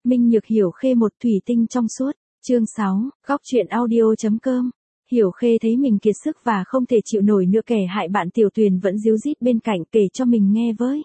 Minh Nhược Hiểu Khê một thủy tinh trong suốt. Chương 6, góc truyện audio.com. Hiểu Khê thấy mình kiệt sức và không thể chịu nổi nữa, kẻ hại bạn Tiểu Tuyền vẫn díu dít bên cạnh kể cho mình nghe với.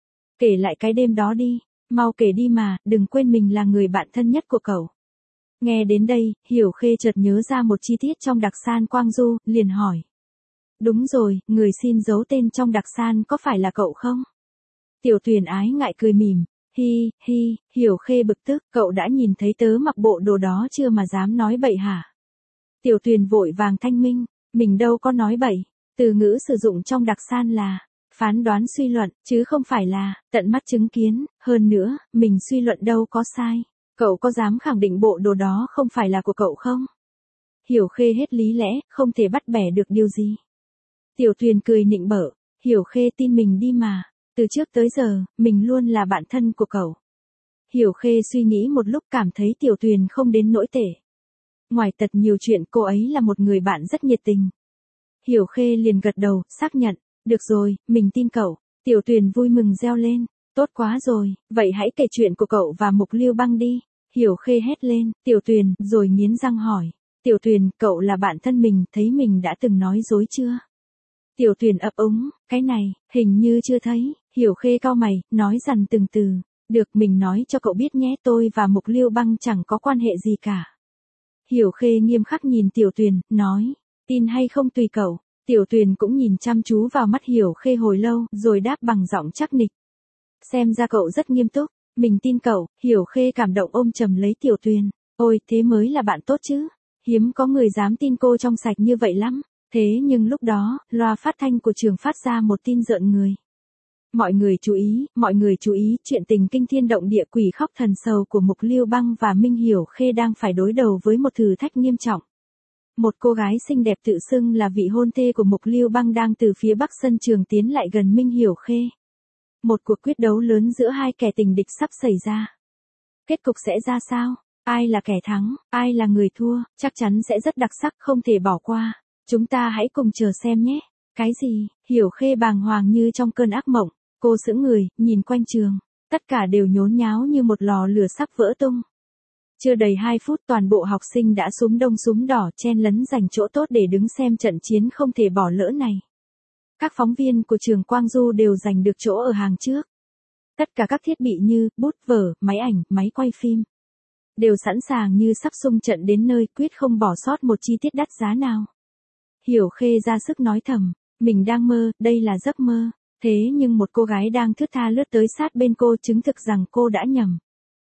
Kể lại cái đêm đó đi, mau kể đi mà, đừng quên mình là người bạn thân nhất của cậu. Nghe đến đây, Hiểu Khê chợt nhớ ra một chi tiết trong đặc san Quang Du, liền hỏi. Đúng rồi, người xin giấu tên trong đặc san có phải là cậu không? Tiểu Tuyền ái ngại cười mỉm. Hi, hi, Hiểu Khê bực tức, cậu đã nhìn thấy tớ mặc bộ đồ đó chưa mà dám nói bậy hả? Tiểu Tuyền vội vàng thanh minh, mình đâu có nói bậy, từ ngữ sử dụng trong đặc san là phán đoán suy luận, chứ không phải là tận mắt chứng kiến, hơn nữa, mình suy luận đâu có sai. Cậu có dám khẳng định bộ đồ đó không phải là của cậu không? Hiểu Khê hết lý lẽ, không thể bắt bẻ được điều gì. Tiểu Tuyền cười nịnh bợ, Hiểu Khê tin mình đi mà, từ trước tới giờ, mình luôn là bạn thân của cậu. Hiểu Khê suy nghĩ một lúc cảm thấy Tiểu Tuyền không đến nỗi tệ. Ngoài tật nhiều chuyện, cô ấy là một người bạn rất nhiệt tình. Hiểu Khê liền gật đầu, xác nhận, được rồi, mình tin cậu. Tiểu Tuyền vui mừng reo lên, tốt quá rồi, vậy hãy kể chuyện của cậu và Mục Lưu Băng đi. Hiểu Khê hét lên, Tiểu Tuyền, rồi nghiến răng hỏi, Tiểu Tuyền, cậu là bạn thân mình, thấy mình đã từng nói dối chưa? Tiểu Tuyền ấp úng, cái này, hình như chưa thấy. Hiểu Khê cau mày, nói dằn từng từ, được, mình nói cho cậu biết nhé, tôi và Mục Lưu Băng chẳng có quan hệ gì cả. Hiểu Khê nghiêm khắc nhìn Tiểu Tuyền, nói, tin hay không tùy cậu. Tiểu Tuyền cũng nhìn chăm chú vào mắt Hiểu Khê hồi lâu, rồi đáp bằng giọng chắc nịch. Xem ra cậu rất nghiêm túc, mình tin cậu. Hiểu Khê cảm động ôm chầm lấy Tiểu Tuyền, ôi thế mới là bạn tốt chứ, hiếm có người dám tin cô trong sạch như vậy lắm. Thế nhưng lúc đó, loa phát thanh của trường phát ra một tin rợn người. Mọi người chú ý, chuyện tình kinh thiên động địa quỷ khóc thần sầu của Mục Lưu Băng và Minh Hiểu Khê đang phải đối đầu với một thử thách nghiêm trọng. Một cô gái xinh đẹp tự xưng là vị hôn thê của Mục Lưu Băng đang từ phía bắc sân trường tiến lại gần Minh Hiểu Khê. Một cuộc quyết đấu lớn giữa hai kẻ tình địch sắp xảy ra. Kết cục sẽ ra sao? Ai là kẻ thắng, ai là người thua, chắc chắn sẽ rất đặc sắc, không thể bỏ qua. Chúng ta hãy cùng chờ xem nhé. Cái gì? Hiểu Khê bàng hoàng như trong cơn ác mộng. Cô sững người, nhìn quanh trường. Tất cả đều nhốn nháo như một lò lửa sắp vỡ tung. Chưa đầy 2 phút toàn bộ học sinh đã xúm đông xúm đỏ chen lấn giành chỗ tốt để đứng xem trận chiến không thể bỏ lỡ này. Các phóng viên của trường Quang Du đều giành được chỗ ở hàng trước. Tất cả các thiết bị như bút vở, máy ảnh, máy quay phim đều sẵn sàng như sắp xung trận đến nơi, quyết không bỏ sót một chi tiết đắt giá nào. Hiểu Khê ra sức nói thầm, mình đang mơ, đây là giấc mơ. Thế nhưng một cô gái đang thướt tha lướt tới sát bên cô chứng thực rằng cô đã nhầm.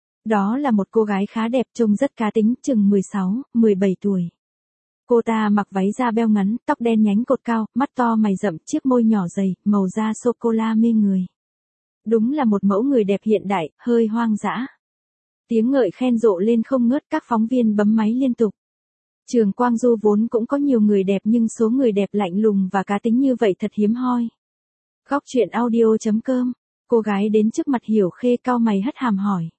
Đó là một cô gái khá đẹp, trông rất cá tính, chừng 16, 17 tuổi. Cô ta mặc váy da beo ngắn, tóc đen nhánh cột cao, mắt to mày rậm, chiếc môi nhỏ dày, màu da sô-cô-la mê người. Đúng là một mẫu người đẹp hiện đại, hơi hoang dã. Tiếng ngợi khen rộ lên không ngớt, các phóng viên bấm máy liên tục. Trường Quang Du vốn cũng có nhiều người đẹp nhưng số người đẹp lạnh lùng và cá tính như vậy thật hiếm hoi. Góc truyện audio.com. Cô gái đến trước mặt Hiểu Khê cau mày hất hàm hỏi.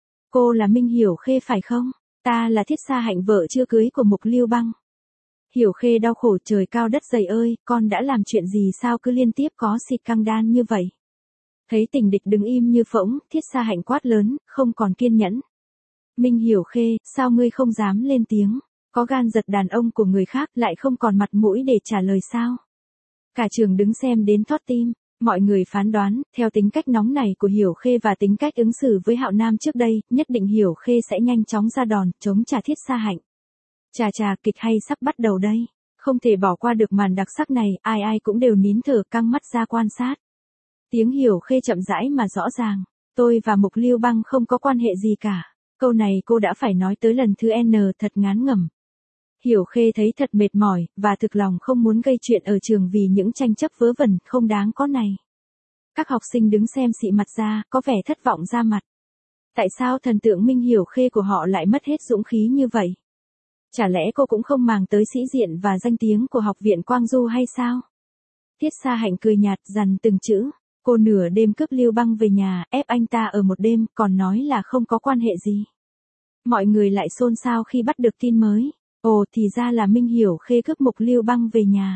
Cô là Minh Hiểu Khê phải không? Ta là Thiết Sa Hạnh, vợ chưa cưới của Mục Lưu Băng. Hiểu Khê đau khổ, trời cao đất dày ơi, con đã làm chuyện gì sao cứ liên tiếp có xịt căng đan như vậy? Thấy tình địch đứng im như phỗng, Thiết Sa Hạnh quát lớn, không còn kiên nhẫn. Minh Hiểu Khê, sao ngươi không dám lên tiếng? Có gan giật đàn ông của người khác lại không còn mặt mũi để trả lời sao? Cả trường đứng xem đến thót tim. Mọi người phán đoán, theo tính cách nóng này của Hiểu Khê và tính cách ứng xử với Hạo Nam trước đây, nhất định Hiểu Khê sẽ nhanh chóng ra đòn, chống trả Thiết Sa Hạnh. Chà, kịch hay sắp bắt đầu đây. Không thể bỏ qua được màn đặc sắc này, ai cũng đều nín thở căng mắt ra quan sát. Tiếng Hiểu Khê chậm rãi mà rõ ràng. Tôi và Mục Lưu Băng không có quan hệ gì cả. Câu này cô đã phải nói tới lần thứ N, thật ngán ngẩm. Hiểu Khê thấy thật mệt mỏi, và thực lòng không muốn gây chuyện ở trường vì những tranh chấp vớ vẩn, không đáng có này. Các học sinh đứng xem xị mặt ra, có vẻ thất vọng ra mặt. Tại sao thần tượng Minh Hiểu Khê của họ lại mất hết dũng khí như vậy? Chả lẽ cô cũng không màng tới sĩ diện và danh tiếng của học viện Quang Du hay sao? Thiết Sa Hạnh cười nhạt, dằn từng chữ. Cô nửa đêm cướp Lưu Băng về nhà, ép anh ta ở một đêm, còn nói là không có quan hệ gì. Mọi người lại xôn xao khi bắt được tin mới. Ồ, thì ra là Minh Hiểu Khê cướp Mục Lưu Băng về nhà.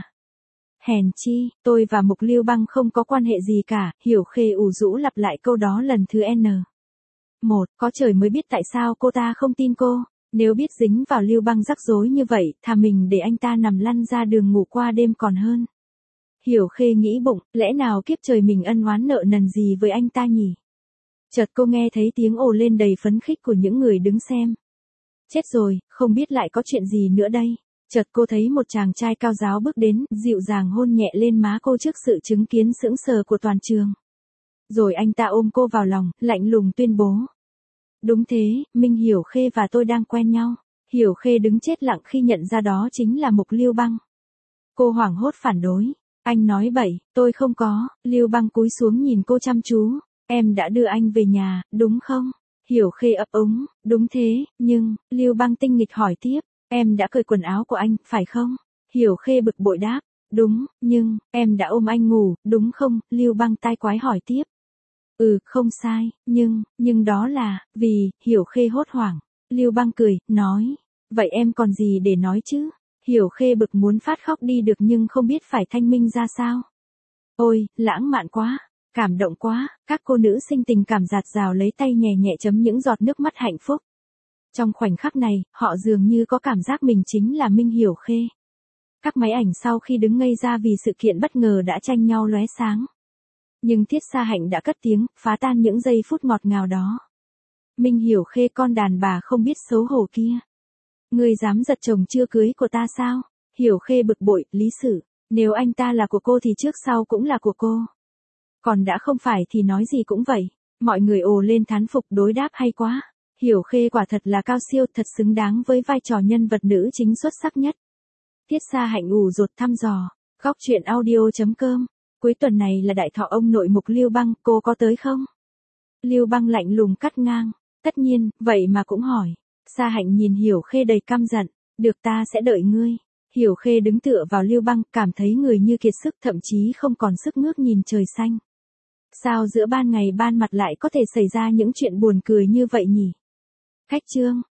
Hèn chi, tôi và Mục Lưu Băng không có quan hệ gì cả. Hiểu Khê ủ rũ lặp lại câu đó lần thứ N. Một, có trời mới biết tại sao cô ta không tin cô. Nếu biết dính vào Lưu Băng rắc rối như vậy, thà mình để anh ta nằm lăn ra đường ngủ qua đêm còn hơn. Hiểu Khê nghĩ bụng, lẽ nào kiếp trời mình ân oán nợ nần gì với anh ta nhỉ? Chợt cô nghe thấy tiếng ồ lên đầy phấn khích của những người đứng xem. Chết rồi, không biết lại có chuyện gì nữa đây. Chợt cô thấy một chàng trai cao ráo bước đến, dịu dàng hôn nhẹ lên má cô trước sự chứng kiến sững sờ của toàn trường. Rồi anh ta ôm cô vào lòng, lạnh lùng tuyên bố. Đúng thế, Minh Hiểu Khê và tôi đang quen nhau. Hiểu Khê đứng chết lặng khi nhận ra đó chính là Mục Lưu Băng. Cô hoảng hốt phản đối. Anh nói bậy, tôi không có. Lưu Băng cúi xuống nhìn cô chăm chú. Em đã đưa anh về nhà, đúng không? Hiểu Khê ấp úng, đúng thế, nhưng, Lưu Băng tinh nghịch hỏi tiếp. Em đã cởi quần áo của anh, phải không? Hiểu Khê bực bội đáp. Đúng, nhưng, em đã ôm anh ngủ, đúng không? Lưu Băng tai quái hỏi tiếp. Không sai, nhưng đó là, vì, Hiểu Khê hốt hoảng. Lưu Băng cười, nói. Vậy em còn gì để nói chứ? Hiểu Khê bực muốn phát khóc đi được nhưng không biết phải thanh minh ra sao. Ôi, lãng mạn quá, cảm động quá, các cô nữ sinh tình cảm dạt dào lấy tay nhẹ nhẹ chấm những giọt nước mắt hạnh phúc. Trong khoảnh khắc này, họ dường như có cảm giác mình chính là Minh Hiểu Khê. Các máy ảnh sau khi đứng ngây ra vì sự kiện bất ngờ đã tranh nhau lóe sáng. Nhưng Tiết Sa Hạnh đã cất tiếng, phá tan những giây phút ngọt ngào đó. Minh Hiểu Khê con đàn bà không biết xấu hổ kia. Ngươi dám giật chồng chưa cưới của ta sao? Hiểu Khê bực bội, lý xử. Nếu anh ta là của cô thì trước sau cũng là của cô. Còn đã không phải thì nói gì cũng vậy. Mọi người ồ lên thán phục đối đáp hay quá. Hiểu Khê quả thật là cao siêu, thật xứng đáng với vai trò nhân vật nữ chính xuất sắc nhất. Tiết Sa Hạnh ủ rột thăm dò. Góc truyện audio.com. Cuối tuần này là đại thọ ông nội Mục Lưu Băng, cô có tới không? Lưu Băng lạnh lùng cắt ngang. Tất nhiên, vậy mà cũng hỏi. Sa Hạnh nhìn Hiểu Khê đầy căm giận. Được, ta sẽ đợi ngươi. Hiểu Khê đứng tựa vào Lưu Băng, cảm thấy người như kiệt sức, thậm chí không còn sức ngước nhìn trời xanh. Sao giữa ban ngày ban mặt lại có thể xảy ra những chuyện buồn cười như vậy nhỉ? Khách chương.